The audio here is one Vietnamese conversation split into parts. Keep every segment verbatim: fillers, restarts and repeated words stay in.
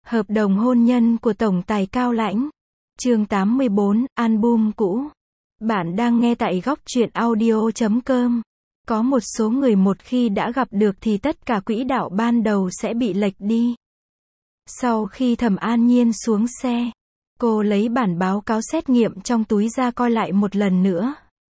Hợp đồng hôn nhân của tổng tài Cao Lãnh. Chương tám mươi bốn, album cũ. Bạn đang nghe tại góc truyện audio chấm com. Có một số người một khi đã gặp được thì tất cả quỹ đạo ban đầu sẽ bị lệch đi. Sau khi Thẩm An Nhiên xuống xe, cô lấy bản báo cáo xét nghiệm trong túi ra coi lại một lần nữa.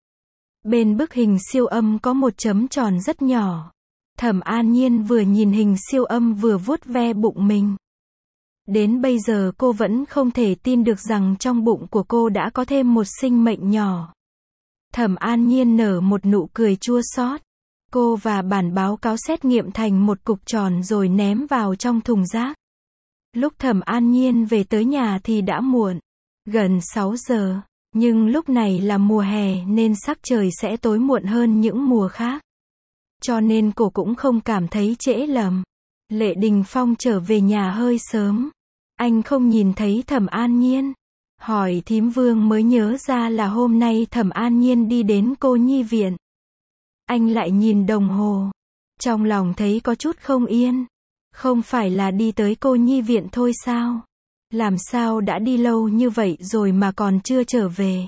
Bên bức hình siêu âm có một chấm tròn rất nhỏ. Thẩm An Nhiên vừa nhìn hình siêu âm vừa vuốt ve bụng mình. Đến bây giờ cô vẫn không thể tin được rằng trong bụng của cô đã có thêm một sinh mệnh nhỏ. Thẩm An Nhiên nở một nụ cười chua xót. Cô và bản báo cáo xét nghiệm thành một cục tròn rồi ném vào trong thùng rác. Lúc Thẩm An Nhiên về tới nhà thì đã muộn, gần sáu giờ, nhưng lúc này là mùa hè nên sắc trời sẽ tối muộn hơn những mùa khác. Cho nên cô cũng không cảm thấy trễ lầm. Lệ Đình Phong trở về nhà hơi sớm. Anh không nhìn thấy Thẩm An Nhiên. Hỏi thím Vương mới nhớ ra là hôm nay Thẩm An Nhiên đi đến cô nhi viện. Anh lại nhìn đồng hồ. Trong lòng thấy có chút không yên. Không phải là đi tới cô nhi viện thôi sao? Làm sao đã đi lâu như vậy rồi mà còn chưa trở về?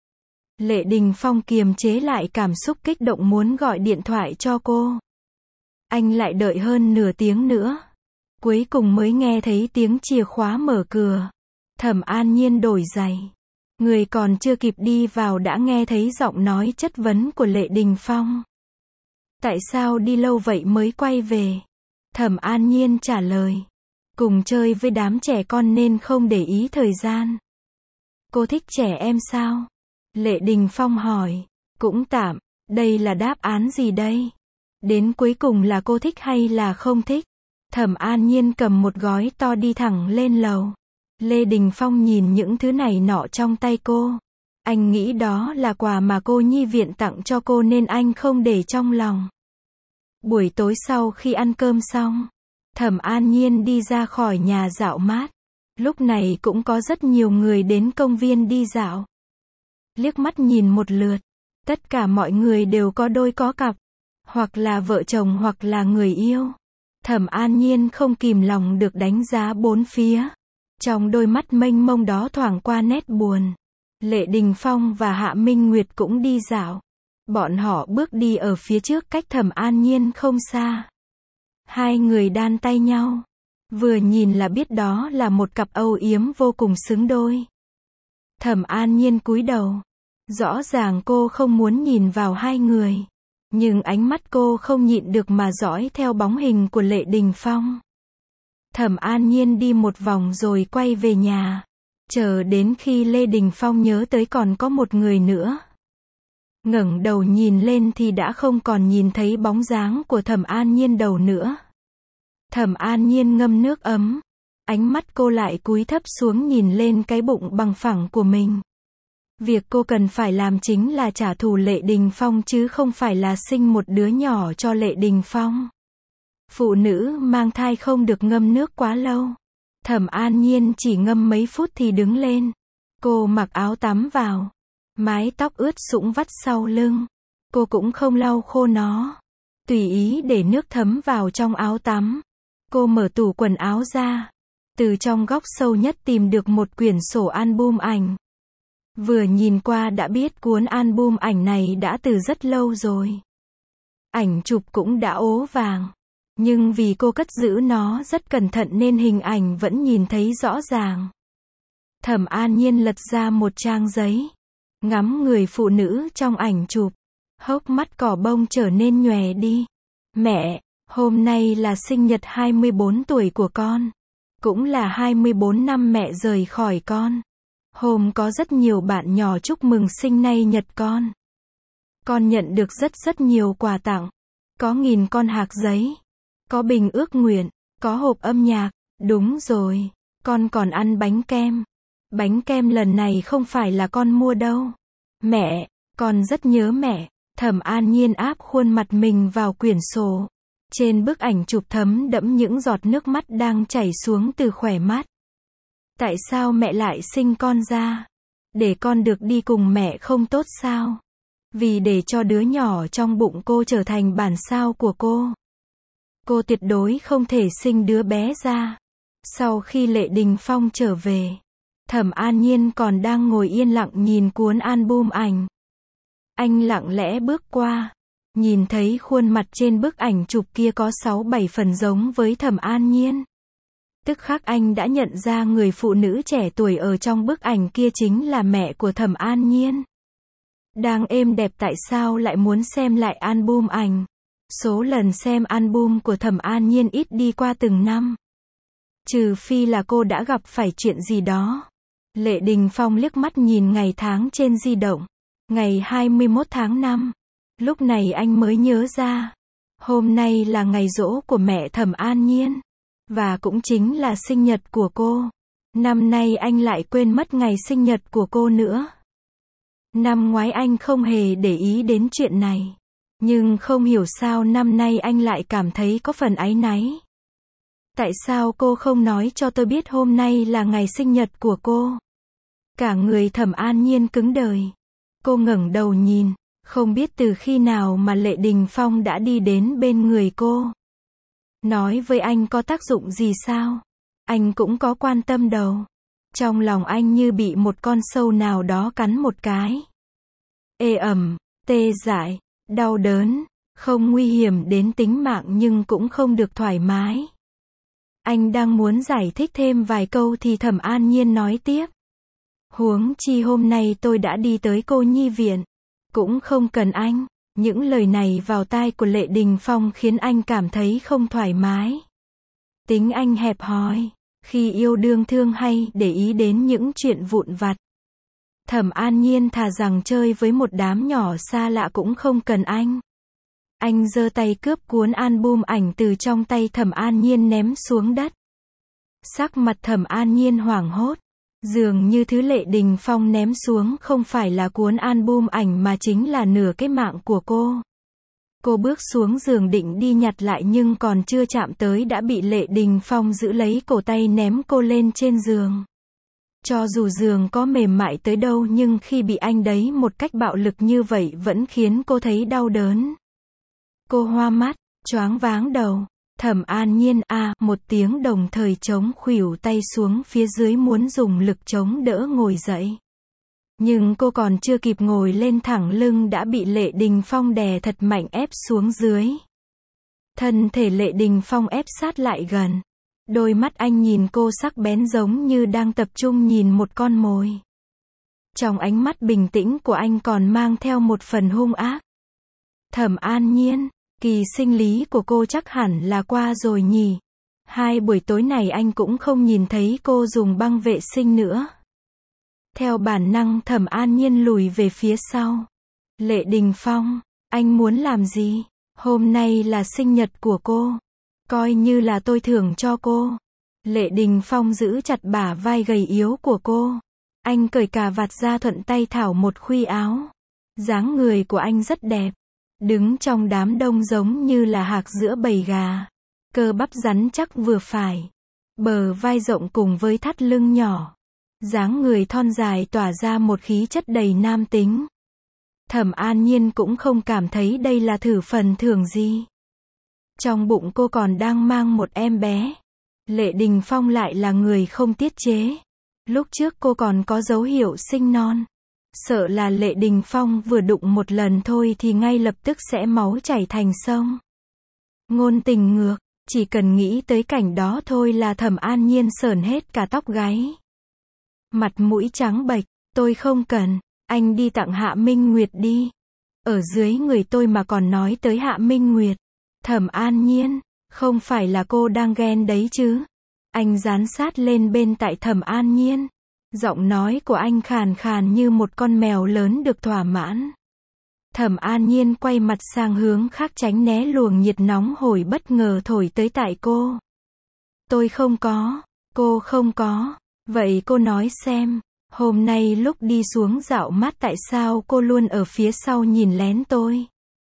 Lệ Đình Phong kiềm chế lại cảm xúc kích động muốn gọi điện thoại cho cô. Anh lại đợi hơn nửa tiếng nữa. Cuối cùng mới nghe thấy tiếng chìa khóa mở cửa. Thẩm An Nhiên đổi giày. Người còn chưa kịp đi vào đã nghe thấy giọng nói chất vấn của Lệ Đình Phong. Tại sao đi lâu vậy mới quay về? Thẩm An Nhiên trả lời. Cùng chơi với đám trẻ con nên không để ý thời gian. Cô thích trẻ em sao? Lệ Đình Phong hỏi. Cũng tạm. Đây là đáp án gì đây? Đến cuối cùng là cô thích hay là không thích? Thẩm An Nhiên cầm một gói to đi thẳng lên lầu. Lê Đình Phong nhìn những thứ này nọ trong tay cô. Anh nghĩ đó là quà mà cô nhi viện tặng cho cô nên anh không để trong lòng. Buổi tối sau khi ăn cơm xong, Thẩm An Nhiên đi ra khỏi nhà dạo mát. Lúc này cũng có rất nhiều người đến công viên đi dạo. Liếc mắt nhìn một lượt, tất cả mọi người đều có đôi có cặp, hoặc là vợ chồng hoặc là người yêu. Thẩm An Nhiên không kìm lòng được đánh giá bốn phía. Trong đôi mắt mênh mông đó thoảng qua nét buồn. Lệ Đình Phong và Hạ Minh Nguyệt cũng đi dạo. Bọn họ bước đi ở phía trước cách Thẩm An Nhiên không xa. Hai người đan tay nhau. Vừa nhìn là biết đó là một cặp âu yếm vô cùng xứng đôi. Thẩm An Nhiên cúi đầu. Rõ ràng cô không muốn nhìn vào hai người. Nhưng ánh mắt cô không nhịn được mà dõi theo bóng hình của Lệ Đình Phong. Thẩm An Nhiên đi một vòng rồi quay về nhà. Chờ đến khi Lê Đình Phong nhớ tới còn có một người nữa. Ngẩng đầu nhìn lên thì đã không còn nhìn thấy bóng dáng của Thẩm An Nhiên đâu nữa. Thẩm An Nhiên ngâm nước ấm. Ánh mắt cô lại cúi thấp xuống nhìn lên cái bụng bằng phẳng của mình. Việc cô cần phải làm chính là trả thù Lệ Đình Phong chứ không phải là sinh một đứa nhỏ cho Lệ Đình Phong. Phụ nữ mang thai không được ngâm nước quá lâu. Thẩm An Nhiên chỉ ngâm mấy phút thì đứng lên. Cô mặc áo tắm vào. Mái tóc ướt sũng vắt sau lưng. Cô cũng không lau khô nó. Tùy ý để nước thấm vào trong áo tắm. Cô mở tủ quần áo ra. Từ trong góc sâu nhất tìm được một quyển sổ album ảnh. Vừa nhìn qua đã biết cuốn album ảnh này đã từ rất lâu rồi. Ảnh chụp cũng đã ố vàng. Nhưng vì cô cất giữ nó rất cẩn thận nên hình ảnh vẫn nhìn thấy rõ ràng. Thẩm An Nhiên lật ra một trang giấy. Ngắm người phụ nữ trong ảnh chụp. Hốc mắt cỏ bông trở nên nhòe đi. Mẹ, hôm nay là sinh nhật hai mươi bốn tuổi của con. Cũng là hai mươi bốn năm mẹ rời khỏi con. Hôm có rất nhiều bạn nhỏ chúc mừng sinh nay nhật con. Con nhận được rất rất nhiều quà tặng. Có nghìn con hạc giấy. Có bình ước nguyện. Có hộp âm nhạc. Đúng rồi. Con còn ăn bánh kem. Bánh kem lần này không phải là con mua đâu. Mẹ, con rất nhớ mẹ. Thẩm An Nhiên áp khuôn mặt mình vào quyển sổ. Trên bức ảnh chụp thấm đẫm những giọt nước mắt đang chảy xuống từ khóe mắt. Tại sao mẹ lại sinh con ra? Để con được đi cùng mẹ không tốt sao? Vì để cho đứa nhỏ trong bụng cô trở thành bản sao của cô. Cô tuyệt đối không thể sinh đứa bé ra. Sau khi Lệ Đình Phong trở về, Thẩm An Nhiên còn đang ngồi yên lặng nhìn cuốn album ảnh. Anh lặng lẽ bước qua, nhìn thấy khuôn mặt trên bức ảnh chụp kia có sáu bảy phần giống với Thẩm An Nhiên. Tức khắc anh đã nhận ra người phụ nữ trẻ tuổi ở trong bức ảnh kia chính là mẹ của Thẩm An Nhiên. Đang êm đẹp tại sao lại muốn xem lại album ảnh? Số lần xem album của Thẩm An Nhiên ít đi qua từng năm. Trừ phi là cô đã gặp phải chuyện gì đó. Lệ Đình Phong liếc mắt nhìn ngày tháng trên di động. Ngày hai mươi mốt tháng năm. Lúc này anh mới nhớ ra. Hôm nay là ngày giỗ của mẹ Thẩm An Nhiên. Và cũng chính là sinh nhật của cô. Năm nay anh lại quên mất ngày sinh nhật của cô nữa. Năm ngoái anh không hề để ý đến chuyện này. Nhưng không hiểu sao năm nay anh lại cảm thấy có phần áy náy. Tại sao cô không nói cho tôi biết hôm nay là ngày sinh nhật của cô? Cả người Thẩm An Nhiên cứng đờ. Cô ngẩng đầu nhìn, không biết từ khi nào mà Lệ Đình Phong đã đi đến bên người cô. Nói với anh có tác dụng gì sao? Anh cũng có quan tâm đâu. Trong lòng anh như bị một con sâu nào đó cắn một cái. Ê ẩm, tê dại, đau đớn, không nguy hiểm đến tính mạng nhưng cũng không được thoải mái. Anh đang muốn giải thích thêm vài câu thì Thẩm An Nhiên nói tiếp. Huống chi hôm nay tôi đã đi tới cô nhi viện. Cũng không cần anh. Những lời này vào tai của Lệ Đình Phong khiến anh cảm thấy không thoải mái. Tính anh hẹp hòi. Khi yêu đương thương hay để ý đến những chuyện vụn vặt. Thẩm An Nhiên thà rằng chơi với một đám nhỏ xa lạ cũng không cần anh. Anh giơ tay cướp cuốn album ảnh từ trong tay Thẩm An Nhiên ném xuống đất. Sắc mặt Thẩm An Nhiên hoảng hốt. Dường như thứ Lệ Đình Phong ném xuống không phải là cuốn album ảnh mà chính là nửa cái mạng của cô. Cô bước xuống giường định đi nhặt lại nhưng còn chưa chạm tới đã bị Lệ Đình Phong giữ lấy cổ tay ném cô lên trên giường. Cho dù giường có mềm mại tới đâu nhưng khi bị anh đấy một cách bạo lực như vậy vẫn khiến cô thấy đau đớn. Cô hoa mắt, choáng váng đầu. Thẩm An Nhiên a một tiếng đồng thời chống khuỷu tay xuống phía dưới muốn dùng lực chống đỡ ngồi dậy. Nhưng cô còn chưa kịp ngồi lên thẳng lưng đã bị Lệ Đình Phong đè thật mạnh ép xuống dưới. Thân thể Lệ Đình Phong ép sát lại gần. Đôi mắt anh nhìn cô sắc bén giống như đang tập trung nhìn một con mồi. Trong ánh mắt bình tĩnh của anh còn mang theo một phần hung ác. Thẩm An Nhiên, kỳ sinh lý của cô chắc hẳn là qua rồi nhỉ. Hai buổi tối này anh cũng không nhìn thấy cô dùng băng vệ sinh nữa. Theo bản năng Thẩm An Nhiên lùi về phía sau. Lệ Đình Phong, anh muốn làm gì? Hôm nay là sinh nhật của cô. Coi như là tôi thưởng cho cô. Lệ Đình Phong giữ chặt bả vai gầy yếu của cô. Anh cởi cà vạt ra thuận tay thảo một khuy áo. Dáng người của anh rất đẹp. Đứng trong đám đông giống như là hạc giữa bầy gà. Cơ bắp rắn chắc vừa phải. Bờ vai rộng cùng với thắt lưng nhỏ. Dáng người thon dài tỏa ra một khí chất đầy nam tính. Thẩm An Nhiên cũng không cảm thấy đây là thử phần thưởng gì. Trong bụng cô còn đang mang một em bé. Lệ Đình Phong lại là người không tiết chế. Lúc trước cô còn có dấu hiệu sinh non. Sợ là Lệ Đình Phong vừa đụng một lần thôi thì ngay lập tức sẽ máu chảy thành sông. Ngôn tình ngược, chỉ cần nghĩ tới cảnh đó thôi là Thẩm An Nhiên sởn hết cả tóc gáy. Mặt mũi trắng bệch, tôi không cần, anh đi tặng Hạ Minh Nguyệt đi. Ở dưới người tôi mà còn nói tới Hạ Minh Nguyệt. Thẩm An Nhiên, không phải là cô đang ghen đấy chứ? Anh dán sát lên bên tại Thẩm An Nhiên. Giọng nói của anh khàn khàn như một con mèo lớn được thỏa mãn. Thẩm An Nhiên quay mặt sang hướng khác tránh né luồng nhiệt nóng hổi bất ngờ thổi tới tại cô. Tôi không có, cô không có. Vậy cô nói xem, hôm nay lúc đi xuống dạo mát tại sao cô luôn ở phía sau nhìn lén tôi?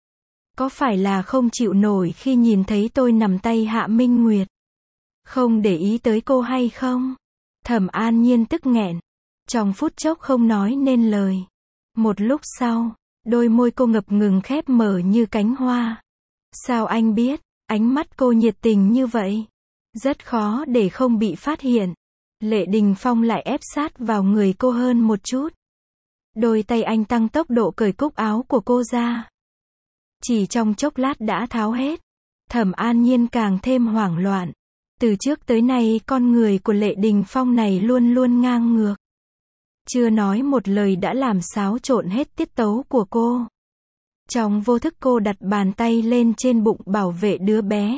Có phải là không chịu nổi khi nhìn thấy tôi nằm tay Hạ Minh Nguyệt? Không để ý tới cô hay không? Thẩm An Nhiên tức nghẹn. Trong phút chốc không nói nên lời. Một lúc sau, đôi môi cô ngập ngừng khép mở như cánh hoa. Sao anh biết? Ánh mắt cô nhiệt tình như vậy. Rất khó để không bị phát hiện. Lệ Đình Phong lại ép sát vào người cô hơn một chút. Đôi tay anh tăng tốc độ cởi cúc áo của cô ra. Chỉ trong chốc lát đã tháo hết. Thẩm An Nhiên càng thêm hoảng loạn. Từ trước tới nay con người của Lệ Đình Phong này luôn luôn ngang ngược. Chưa nói một lời đã làm xáo trộn hết tiết tấu của cô. Trong vô thức cô đặt bàn tay lên trên bụng bảo vệ đứa bé.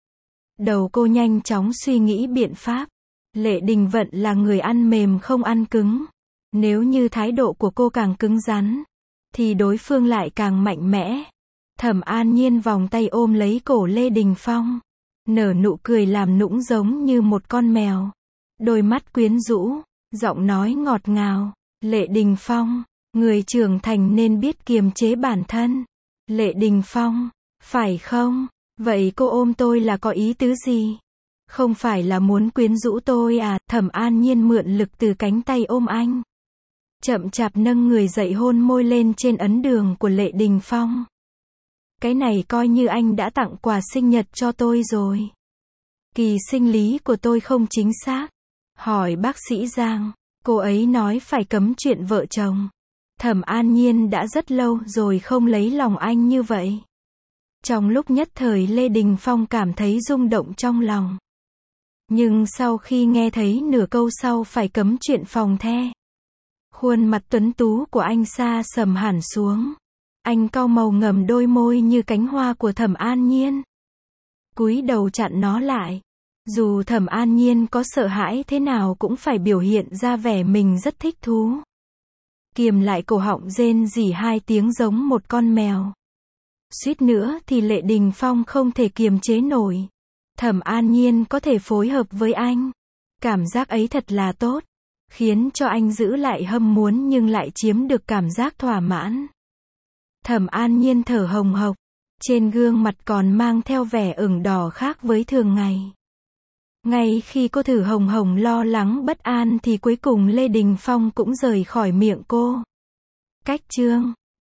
Đầu cô nhanh chóng suy nghĩ biện pháp. Lệ Đình Vận là người ăn mềm không ăn cứng. Nếu như thái độ của cô càng cứng rắn, thì đối phương lại càng mạnh mẽ. Thẩm An Nhiên vòng tay ôm lấy cổ Lê Đình Phong. Nở nụ cười làm nũng giống như một con mèo. Đôi mắt quyến rũ, giọng nói ngọt ngào. Lệ Đình Phong, người trưởng thành nên biết kiềm chế bản thân. Lệ Đình Phong, phải không? Vậy cô ôm tôi là có ý tứ gì? Không phải là muốn quyến rũ tôi à? Thẩm An Nhiên mượn lực từ cánh tay ôm anh. Chậm chạp nâng người dậy hôn môi lên trên ấn đường của Lệ Đình Phong. Cái này coi như anh đã tặng quà sinh nhật cho tôi rồi. Kỳ sinh lý của tôi không chính xác. Hỏi bác sĩ Giang, cô ấy nói phải cấm chuyện vợ chồng. Thẩm An Nhiên đã rất lâu rồi không lấy lòng anh như vậy. Trong lúc nhất thời Lê Đình Phong cảm thấy rung động trong lòng. Nhưng sau khi nghe thấy nửa câu sau phải cấm chuyện phòng the, khuôn mặt tuấn tú của anh xa sầm hẳn xuống. Anh cau màu ngầm đôi môi như cánh hoa của Thẩm An Nhiên. Cúi đầu chặn nó lại. Dù Thẩm An Nhiên có sợ hãi thế nào cũng phải biểu hiện ra vẻ mình rất thích thú. Kiềm lại cổ họng rên rỉ hai tiếng giống một con mèo. Suýt nữa thì Lệ Đình Phong không thể kiềm chế nổi. Thẩm An Nhiên có thể phối hợp với anh. Cảm giác ấy thật là tốt. Khiến cho anh giữ lại hâm muốn nhưng lại chiếm được cảm giác thỏa mãn. Thẩm An Nhiên thở hồng hộc. Trên gương mặt còn mang theo vẻ ửng đỏ khác với thường ngày. Ngay khi cô thử hồng hồng lo lắng bất an thì cuối cùng Lê Đình Phong cũng rời khỏi miệng cô. Cách chương